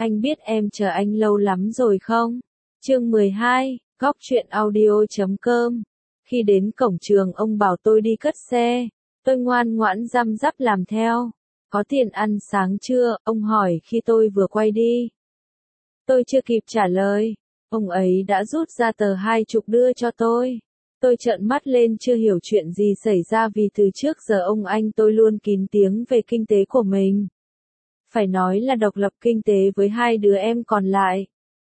Anh biết em chờ anh lâu lắm rồi không? Chương 12, Góc truyện audio.com. Khi đến cổng trường ông bảo tôi đi cất xe. Tôi ngoan ngoãn răm rắp làm theo. Có tiền ăn sáng chưa? Ông hỏi khi tôi vừa quay đi. Tôi chưa kịp trả lời. Ông ấy đã rút ra tờ 20 đưa cho tôi. Tôi trợn mắt lên chưa hiểu chuyện gì xảy ra vì từ trước giờ ông anh tôi luôn kín tiếng về kinh tế của mình. Phải nói là độc lập kinh tế với hai đứa em còn lại.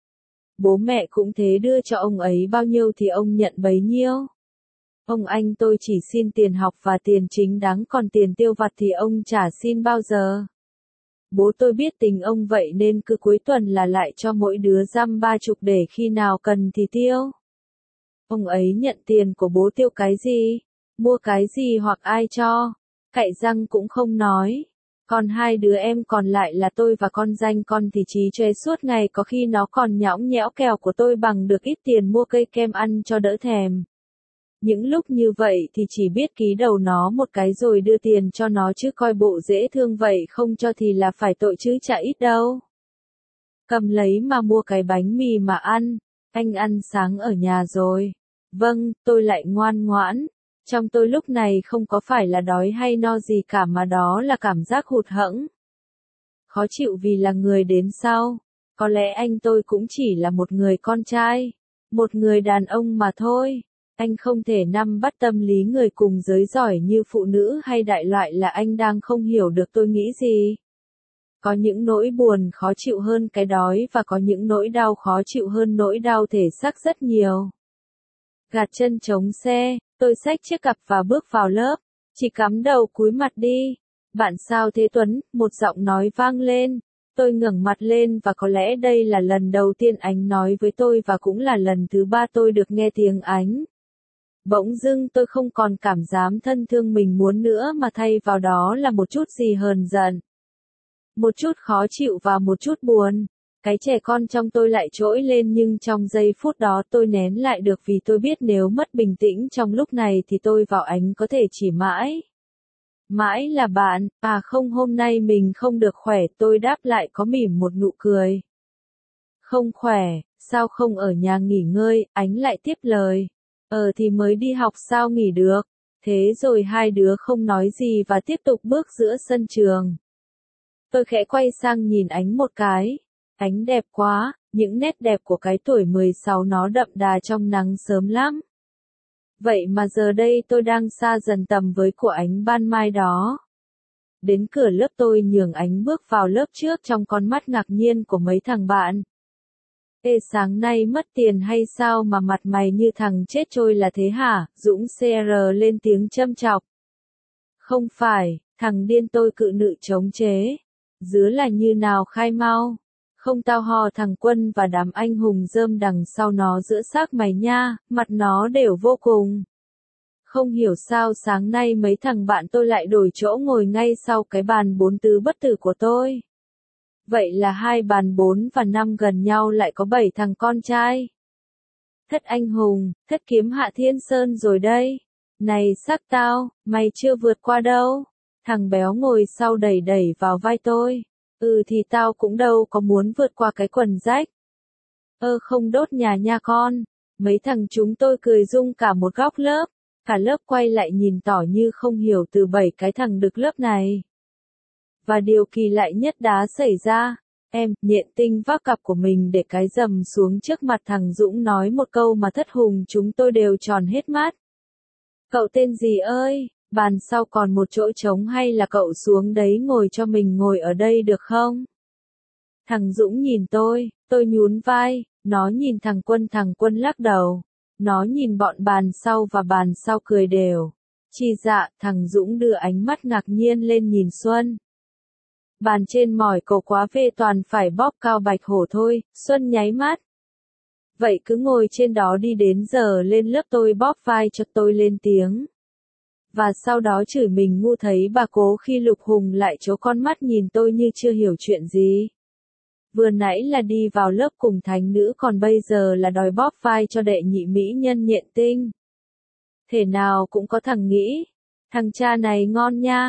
Bố mẹ cũng thế, đưa cho ông ấy bao nhiêu thì ông nhận bấy nhiêu. Ông anh tôi chỉ xin tiền học và tiền chính đáng, còn tiền tiêu vặt thì ông chả xin bao giờ. Bố tôi biết tình ông vậy nên cứ cuối tuần là lại cho mỗi đứa dăm 30 để khi nào cần thì tiêu. Ông ấy nhận tiền của bố tiêu cái gì, mua cái gì hoặc ai cho, cạy răng cũng không nói. Còn hai đứa em còn lại là tôi và con danh con thì chí chóe suốt ngày, có khi nó còn nhõng nhẽo kẹo của tôi bằng được ít tiền mua cây kem ăn cho đỡ thèm. Những lúc như vậy thì chỉ biết ký đầu nó một cái rồi đưa tiền cho nó, chứ coi bộ dễ thương vậy không cho thì là phải tội chứ chả ít đâu. Cầm lấy mà mua cái bánh mì mà ăn. Anh ăn sáng ở nhà rồi. Vâng, tôi lại ngoan ngoãn. Trong tôi lúc này không có phải là đói hay no gì cả, mà đó là cảm giác hụt hẫng. Khó chịu vì là người đến sau. Có lẽ anh tôi cũng chỉ là một người con trai, một người đàn ông mà thôi. Anh không thể nắm bắt tâm lý người cùng giới giỏi như phụ nữ hay đại loại, là anh đang không hiểu được tôi nghĩ gì. Có những nỗi buồn khó chịu hơn cái đói, và có những nỗi đau khó chịu hơn nỗi đau thể xác rất nhiều. Gạt chân chống xe, tôi xách chiếc cặp và bước vào lớp. Chỉ cắm đầu cúi mặt đi. Bạn sao thế Tuấn? Một giọng nói vang lên. Tôi ngẩng mặt lên và có lẽ đây là lần đầu tiên Ánh nói với tôi và cũng là lần thứ 3 tôi được nghe tiếng Ánh. Bỗng dưng tôi không còn cảm giác thân thương mình muốn nữa, mà thay vào đó là một chút gì hờn giận. Một chút khó chịu và một chút buồn. Cái trẻ con trong tôi lại trỗi lên, nhưng trong giây phút đó tôi nén lại được, vì tôi biết nếu mất bình tĩnh trong lúc này thì tôi và Ánh có thể chỉ mãi. Mãi là bạn. À không, hôm nay mình không được khỏe, tôi đáp lại có mỉm một nụ cười. Không khỏe, sao không ở nhà nghỉ ngơi? Ánh lại tiếp lời. Thì mới đi học sao nghỉ được. Thế rồi hai đứa không nói gì và tiếp tục bước giữa sân trường. Tôi khẽ quay sang nhìn Ánh một cái. Ánh đẹp quá, những nét đẹp của cái tuổi 16 nó đậm đà trong nắng sớm lắm. Vậy mà giờ đây tôi đang xa dần tầm với của Ánh ban mai đó. Đến cửa lớp tôi nhường Ánh bước vào lớp trước trong con mắt ngạc nhiên của mấy thằng bạn. Ê, sáng nay mất tiền hay sao mà mặt mày như thằng chết trôi là thế hả? Dũng CR lên tiếng châm chọc. Không phải, thằng điên, tôi cự nữ chống chế. Dứa là như nào khai mau. Không tao hò thằng Quân và đám anh hùng rơm đằng sau nó giữa xác mày nha, mặt nó đều vô cùng. Không hiểu sao sáng nay mấy thằng bạn tôi lại đổi chỗ ngồi ngay sau cái bàn 4 tứ bất tử của tôi. Vậy là hai bàn 4 và 5 gần nhau lại có 7 thằng con trai. Thất anh hùng, thất kiếm Hạ Thiên Sơn rồi đây. Này xác tao, mày chưa vượt qua đâu. Thằng béo ngồi sau đẩy đẩy vào vai tôi. Thì tao cũng đâu có muốn vượt qua cái quần rách. Không đốt nhà nha con. Mấy thằng chúng tôi cười rung cả một góc lớp. Cả lớp quay lại nhìn tỏ như không hiểu từ 7 cái thằng đực lớp này. Và điều kỳ lạ nhất đã xảy ra. Em, Nhện Tinh vác cặp của mình để cái rầm xuống trước mặt thằng Dũng, nói một câu mà thất hùng chúng tôi đều tròn hết mắt. Cậu tên gì ơi? Bàn sau còn một chỗ trống hay là cậu xuống đấy ngồi cho mình ngồi ở đây được không? Thằng Dũng nhìn tôi nhún vai, nó nhìn thằng Quân lắc đầu. Nó nhìn bọn bàn sau và bàn sau cười đều. Chi dạ, thằng Dũng đưa ánh mắt ngạc nhiên lên nhìn Xuân. Bàn trên mỏi cổ quá về toàn phải bóp cao bạch hổ thôi, Xuân nháy mắt. Vậy cứ ngồi trên đó đi, đến giờ lên lớp tôi bóp vai cho, tôi lên tiếng. Và sau đó chửi mình ngu. Thấy bà cố khi Lục Hùng lại trố con mắt nhìn tôi như chưa hiểu chuyện gì. Vừa nãy là đi vào lớp cùng thánh nữ, còn bây giờ là đòi bóp vai cho đệ nhị mỹ nhân Nhện Tinh. Thể nào cũng có thằng nghĩ, thằng cha này ngon nha.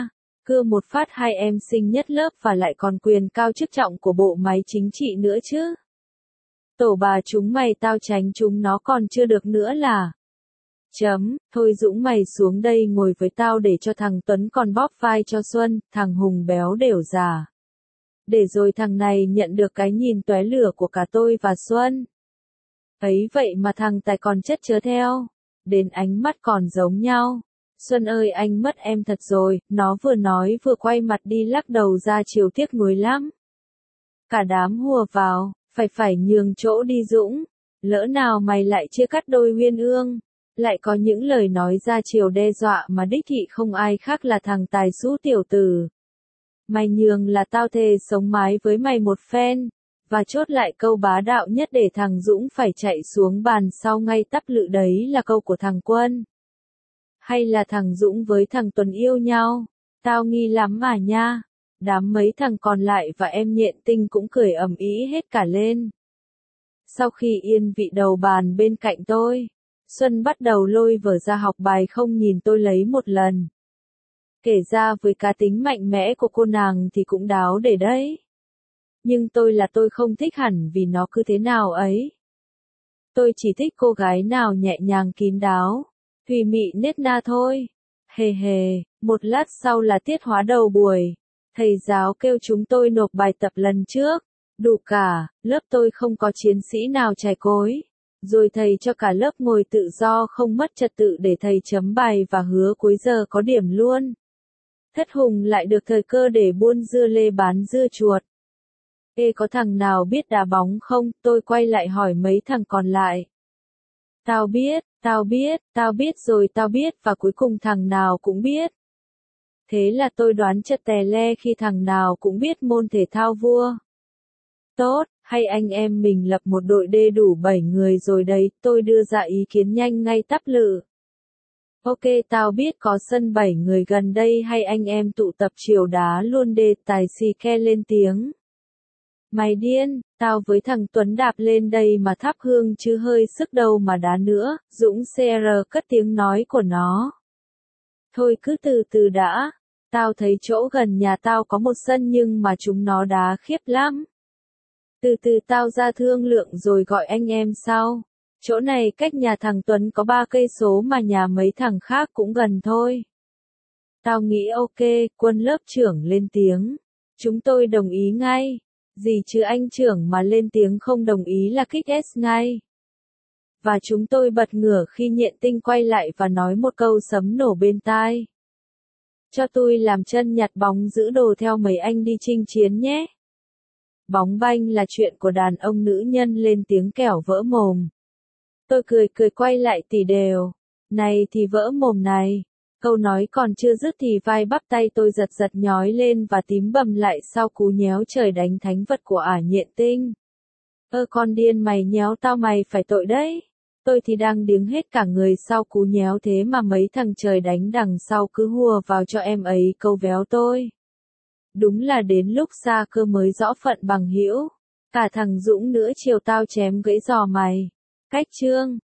Cưa một phát hai em sinh nhất lớp và lại còn quyền cao chức trọng của bộ máy chính trị nữa chứ. Tổ bà chúng mày tao tránh chúng nó còn chưa được nữa là. Thôi Dũng mày xuống đây ngồi với tao để cho thằng Tuấn còn bóp vai cho Xuân, thằng Hùng béo đểu già. Để rồi thằng này nhận được cái nhìn tóe lửa của cả tôi và Xuân. Ấy vậy mà thằng Tài còn chất chớ theo. Đến ánh mắt còn giống nhau. Xuân ơi anh mất em thật rồi, nó vừa nói vừa quay mặt đi lắc đầu ra chiều tiếc nuối lắm. Cả đám hùa vào, phải nhường chỗ đi Dũng. Lỡ nào mày lại chia cắt đôi Uyên Ương. Lại có những lời nói ra chiều đe dọa mà đích thị không ai khác là thằng Tài Sú tiểu tử. Mày nhường là tao thề sống mái với mày một phen. Và chốt lại câu bá đạo nhất để thằng Dũng phải chạy xuống bàn sau ngay tắp lự đấy là câu của thằng Quân. Hay là thằng Dũng với thằng Tuấn yêu nhau? Tao nghi lắm mà nha. Đám mấy thằng còn lại và em Nhện Tinh cũng cười ầm ĩ hết cả lên. Sau khi yên vị đầu bàn bên cạnh tôi, Xuân bắt đầu lôi vở ra học bài không nhìn tôi lấy một lần. Kể ra với cá tính mạnh mẽ của cô nàng thì cũng đáo để đấy. Nhưng tôi không thích hẳn vì nó cứ thế nào ấy. Tôi chỉ thích cô gái nào nhẹ nhàng kín đáo, thùy mị nết na thôi. Hề hề, một lát sau là tiết hóa đầu buổi. Thầy giáo kêu chúng tôi nộp bài tập lần trước. Đủ cả, lớp tôi không có chiến sĩ nào chài cối. Rồi thầy cho cả lớp ngồi tự do không mất trật tự để thầy chấm bài và hứa cuối giờ có điểm luôn. Thất Hùng lại được thời cơ để buôn dưa lê bán dưa chuột. Ê có thằng nào biết đá bóng không? Tôi quay lại hỏi mấy thằng còn lại. Tao biết và cuối cùng thằng nào cũng biết. Thế là tôi đoán chật tè le khi thằng nào cũng biết môn thể thao vua. Tốt, hay anh em mình lập một đội D đủ 7 người rồi đấy, tôi đưa ra ý kiến nhanh ngay tắp lự. Ok tao biết có sân 7 người gần đây hay anh em tụ tập chiều đá luôn D. Tài xì ke lên tiếng. Mày điên, tao với thằng Tuấn đạp lên đây mà thắp hương chứ hơi sức đâu mà đá nữa, Dũng CR cất tiếng nói của nó. Thôi cứ từ từ đã, tao thấy chỗ gần nhà tao có một sân nhưng mà chúng nó đá khiếp lắm. Từ từ tao ra thương lượng rồi gọi anh em sau. Chỗ này cách nhà thằng Tuấn có 3 cây số mà nhà mấy thằng khác cũng gần thôi. Tao nghĩ ok, Quân lớp trưởng lên tiếng. Chúng tôi đồng ý ngay. Gì chứ anh trưởng mà lên tiếng không đồng ý là kích S ngay. Và chúng tôi bật ngửa khi Nhện Tinh quay lại và nói một câu sấm nổ bên tai. Cho tôi làm chân nhặt bóng giữ đồ theo mấy anh đi chinh chiến nhé. Bóng banh là chuyện của đàn ông nữ nhân lên tiếng kẻo vỡ mồm. Tôi cười quay lại tỉ đều. Này thì vỡ mồm này. Câu nói còn chưa dứt thì vai bắp tay tôi giật nhói lên và tím bầm lại sau cú nhéo trời đánh thánh vật của ả Nhện Tinh. Con điên mày nhéo tao mày phải tội đấy. Tôi thì đang điếng hết cả người sau cú nhéo thế mà mấy thằng trời đánh đằng sau cứ hùa vào cho em ấy câu véo tôi. Đúng là đến lúc xa cơ mới rõ phận bằng hữu. Cả thằng Dũng nữa chiều tao chém gãy giò mày. Cách chương